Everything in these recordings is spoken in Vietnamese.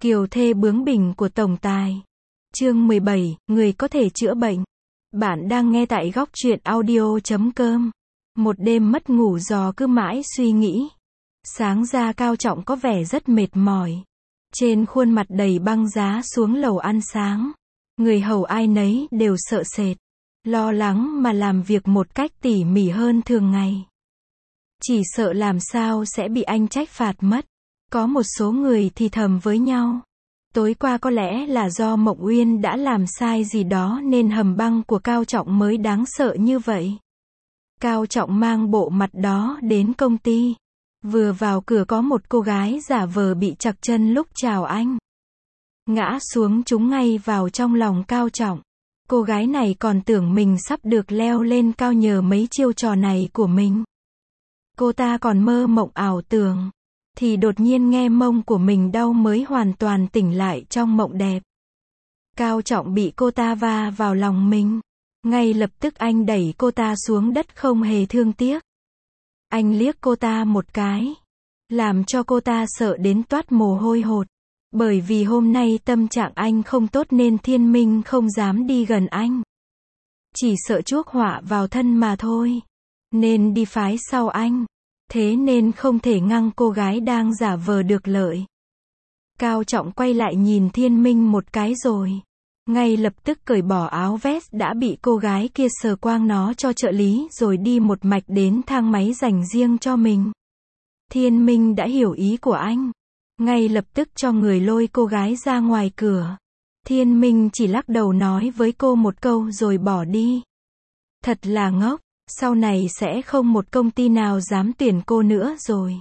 Kiều thê bướng bỉnh của tổng tài. Chương 17, người có thể chữa bệnh. Bạn đang nghe tại góc truyện audio.com. Một đêm mất ngủ do cứ mãi suy nghĩ. Sáng ra Cao Trọng có vẻ rất mệt mỏi. Trên khuôn mặt đầy băng giá xuống lầu ăn sáng. Người hầu ai nấy đều sợ sệt, lo lắng mà làm việc một cách tỉ mỉ hơn thường ngày. Chỉ sợ làm sao sẽ bị anh trách phạt mất. Có một số người thì thầm với nhau. Tối qua có lẽ là do Mộng Uyên đã làm sai gì đó nên hầm băng của Cao Trọng mới đáng sợ như vậy. Cao Trọng mang bộ mặt đó đến công ty. Vừa vào cửa có một cô gái giả vờ bị trặc chân lúc chào anh. Ngã xuống trúng ngay vào trong lòng Cao Trọng. Cô gái này còn tưởng mình sắp được leo lên cao nhờ mấy chiêu trò này của mình. Cô ta còn mơ mộng ảo tưởng. Thì đột nhiên nghe mông của mình đau mới hoàn toàn tỉnh lại trong mộng đẹp. Cao Trọng bị cô ta va vào lòng mình. Ngay lập tức anh đẩy cô ta xuống đất không hề thương tiếc. Anh liếc cô ta một cái. Làm cho cô ta sợ đến toát mồ hôi hột. Bởi vì hôm nay tâm trạng anh không tốt nên Thiên Minh không dám đi gần anh. Chỉ sợ chuốc họa vào thân mà thôi. Nên đi phái sau anh. Thế nên không thể ngăn cô gái đang giả vờ được lợi. Cao Trọng quay lại nhìn Thiên Minh một cái rồi. Ngay lập tức cởi bỏ áo vest đã bị cô gái kia sờ quang nó cho trợ lý rồi đi một mạch đến thang máy dành riêng cho mình. Thiên Minh đã hiểu ý của anh. Ngay lập tức cho người lôi cô gái ra ngoài cửa. Thiên Minh chỉ lắc đầu nói với cô một câu rồi bỏ đi. Thật là ngốc. Sau này sẽ không một công ty nào dám tuyển cô nữa rồi.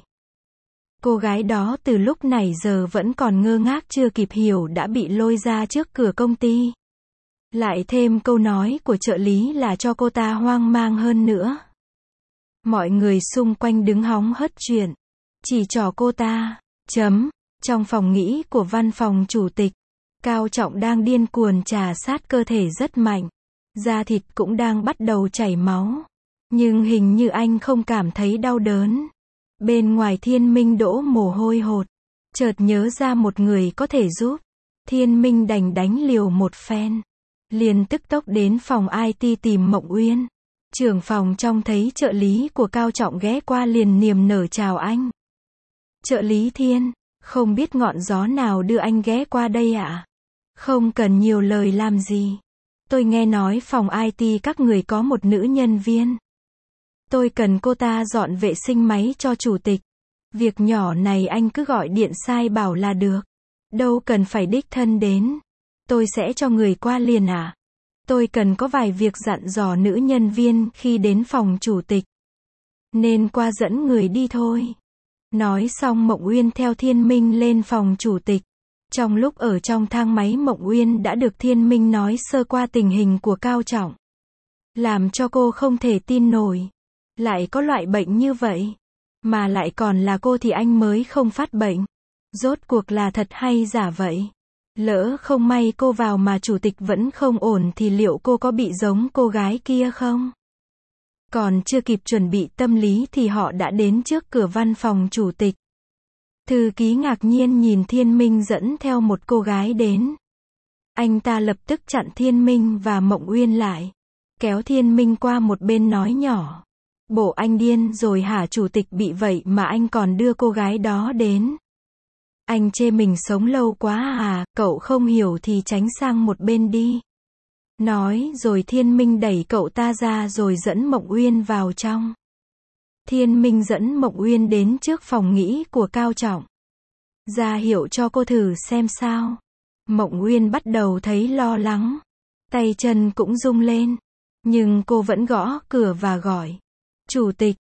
Cô gái đó từ lúc này giờ vẫn còn ngơ ngác chưa kịp hiểu đã bị lôi ra trước cửa công ty. Lại thêm câu nói của trợ lý là cho cô ta hoang mang hơn nữa. Mọi người xung quanh đứng hóng hớt chuyện. Chỉ trỏ cô ta. Trong phòng nghỉ của văn phòng chủ tịch, Cao Trọng đang điên cuồng trà sát cơ thể rất mạnh. Da thịt cũng đang bắt đầu chảy máu. Nhưng hình như anh không cảm thấy đau đớn. Bên ngoài Thiên Minh đổ mồ hôi hột. Chợt nhớ ra một người có thể giúp. Thiên Minh đành đánh liều một phen. Liền tức tốc đến phòng IT tìm Mộng Uyên. Trưởng phòng trông thấy trợ lý của Cao Trọng ghé qua liền niềm nở chào anh. Trợ lý Thiên, không biết ngọn gió nào đưa anh ghé qua đây ạ? Không cần nhiều lời làm gì. Tôi nghe nói phòng IT các người có một nữ nhân viên. Tôi cần cô ta dọn vệ sinh máy cho chủ tịch. Việc nhỏ này anh cứ gọi điện sai bảo là được. Đâu cần phải đích thân đến. Tôi sẽ cho người qua liền à. Tôi cần có vài việc dặn dò nữ nhân viên khi đến phòng chủ tịch. Nên qua dẫn người đi thôi. Nói xong Mộng Uyên theo Thiên Minh lên phòng chủ tịch. Trong lúc ở trong thang máy Mộng Uyên đã được Thiên Minh nói sơ qua tình hình của Cao Trọng. Làm cho cô không thể tin nổi. Lại có loại bệnh như vậy. Mà lại còn là cô thì anh mới không phát bệnh. Rốt cuộc là thật hay giả vậy? Lỡ không may cô vào mà chủ tịch vẫn không ổn thì liệu cô có bị giống cô gái kia không? Còn chưa kịp chuẩn bị tâm lý thì họ đã đến trước cửa văn phòng chủ tịch. Thư ký ngạc nhiên nhìn Thiên Minh dẫn theo một cô gái đến. Anh ta lập tức chặn Thiên Minh và Mộng Uyên lại. Kéo Thiên Minh qua một bên nói nhỏ. Bộ anh điên rồi hả, chủ tịch bị vậy mà anh còn đưa cô gái đó đến. Anh chê mình sống lâu quá à, cậu không hiểu thì tránh sang một bên đi. Nói rồi Thiên Minh đẩy cậu ta ra rồi dẫn Mộng Uyên vào trong. Thiên Minh dẫn Mộng Uyên đến trước phòng nghỉ của Cao Trọng. Ra hiệu cho cô thử xem sao. Mộng Uyên bắt đầu thấy lo lắng. Tay chân cũng rung lên. Nhưng cô vẫn gõ cửa và gọi. Chủ tịch,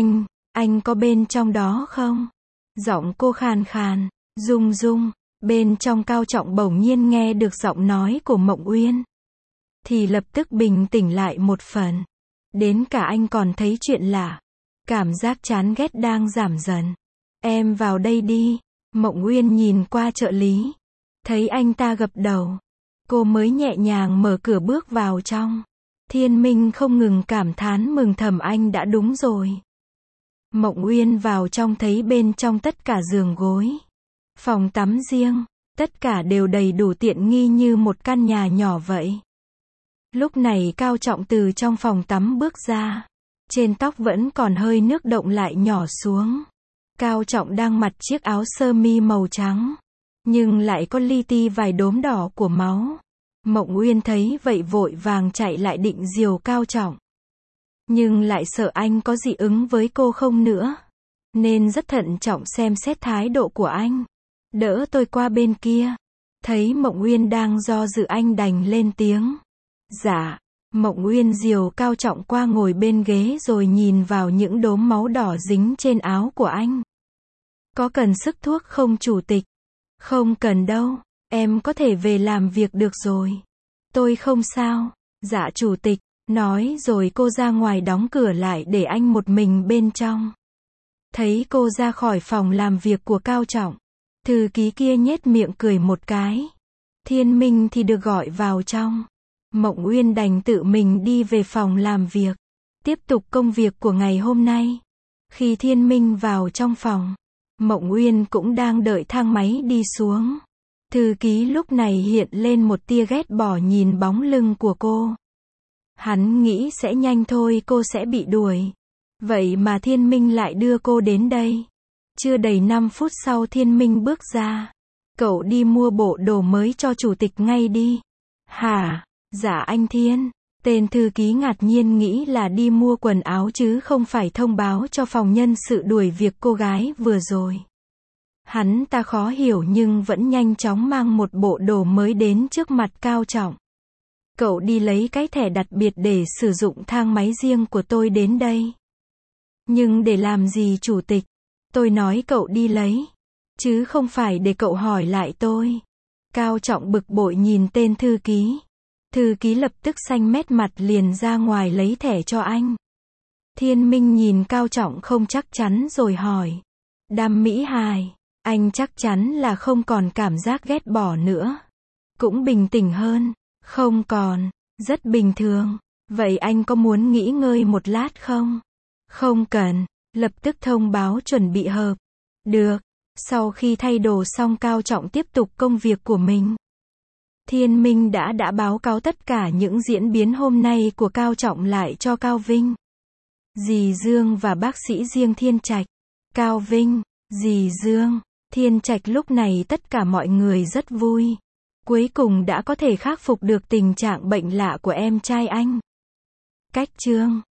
anh có bên trong đó không? Giọng cô khàn khàn, rung. Bên trong Cao Trọng bỗng nhiên nghe được giọng nói của Mộng Uyên. Thì lập tức bình tĩnh lại một phần. Đến cả anh còn thấy chuyện lạ. Cảm giác chán ghét đang giảm dần. Em vào đây đi. Mộng Uyên nhìn qua trợ lý. Thấy anh ta gật đầu. Cô mới nhẹ nhàng mở cửa bước vào trong. Thiên Minh không ngừng cảm thán mừng thầm anh đã đúng rồi. Mộng Uyên vào trong thấy bên trong tất cả giường gối. Phòng tắm riêng. Tất cả đều đầy đủ tiện nghi như một căn nhà nhỏ vậy. Lúc này Cao Trọng từ trong phòng tắm bước ra. Trên tóc vẫn còn hơi nước động lại nhỏ xuống. Cao Trọng đang mặc chiếc áo sơ mi màu trắng, nhưng lại có li ti vài đốm đỏ của máu. Mộng Uyên thấy vậy vội vàng chạy lại định dìu Cao Trọng. Nhưng lại sợ anh có dị ứng với cô không nữa. Nên rất thận trọng xem xét thái độ của anh. Đỡ tôi qua bên kia. Thấy Mộng Uyên đang do dự anh đành lên tiếng. Dạ. Mộng Uyên dìu Cao Trọng qua ngồi bên ghế rồi nhìn vào những đốm máu đỏ dính trên áo của anh. Có cần sức thuốc không chủ tịch? Không cần đâu, em có thể về làm việc được rồi. Tôi không sao. Dạ chủ tịch, nói rồi cô ra ngoài đóng cửa lại để anh một mình bên trong. Thấy cô ra khỏi phòng làm việc của Cao Trọng, thư ký kia nhếch miệng cười một cái. Thiên Minh thì được gọi vào trong. Mộng Uyên đành tự mình đi về phòng làm việc, tiếp tục công việc của ngày hôm nay. Khi Thiên Minh vào trong phòng, Mộng Uyên cũng đang đợi thang máy đi xuống. Thư ký lúc này hiện lên một tia ghét bỏ nhìn bóng lưng của cô. Hắn nghĩ sẽ nhanh thôi cô sẽ bị đuổi. Vậy mà Thiên Minh lại đưa cô đến đây. Chưa đầy 5 phút sau Thiên Minh bước ra. Cậu đi mua bộ đồ mới cho chủ tịch ngay đi. Hả? Dạ anh Thiên. Tên thư ký ngạc nhiên nghĩ là đi mua quần áo chứ không phải thông báo cho phòng nhân sự đuổi việc cô gái vừa rồi. Hắn ta khó hiểu nhưng vẫn nhanh chóng mang một bộ đồ mới đến trước mặt Cao Trọng. Cậu đi lấy cái thẻ đặc biệt để sử dụng thang máy riêng của tôi đến đây. Nhưng để làm gì chủ tịch? Tôi nói cậu đi lấy, chứ không phải để cậu hỏi lại tôi. Cao Trọng bực bội nhìn tên thư ký. Thư ký lập tức xanh mét mặt liền ra ngoài lấy thẻ cho anh. Thiên Minh nhìn Cao Trọng không chắc chắn rồi hỏi. Đam Mỹ Hài, anh chắc chắn là không còn cảm giác ghét bỏ nữa. Cũng bình tĩnh hơn. Không còn, rất bình thường. Vậy anh có muốn nghỉ ngơi một lát không? Không cần, lập tức thông báo chuẩn bị họp. Được. Sau khi thay đồ xong Cao Trọng tiếp tục công việc của mình. Thiên Minh đã báo cáo tất cả những diễn biến hôm nay của Cao Trọng lại cho Cao Vinh, dì Dương và bác sĩ riêng Thiên Trạch. Cao Vinh, dì Dương, Thiên Trạch lúc này tất cả mọi người rất vui. Cuối cùng đã có thể khắc phục được tình trạng bệnh lạ của em trai anh. Cách chương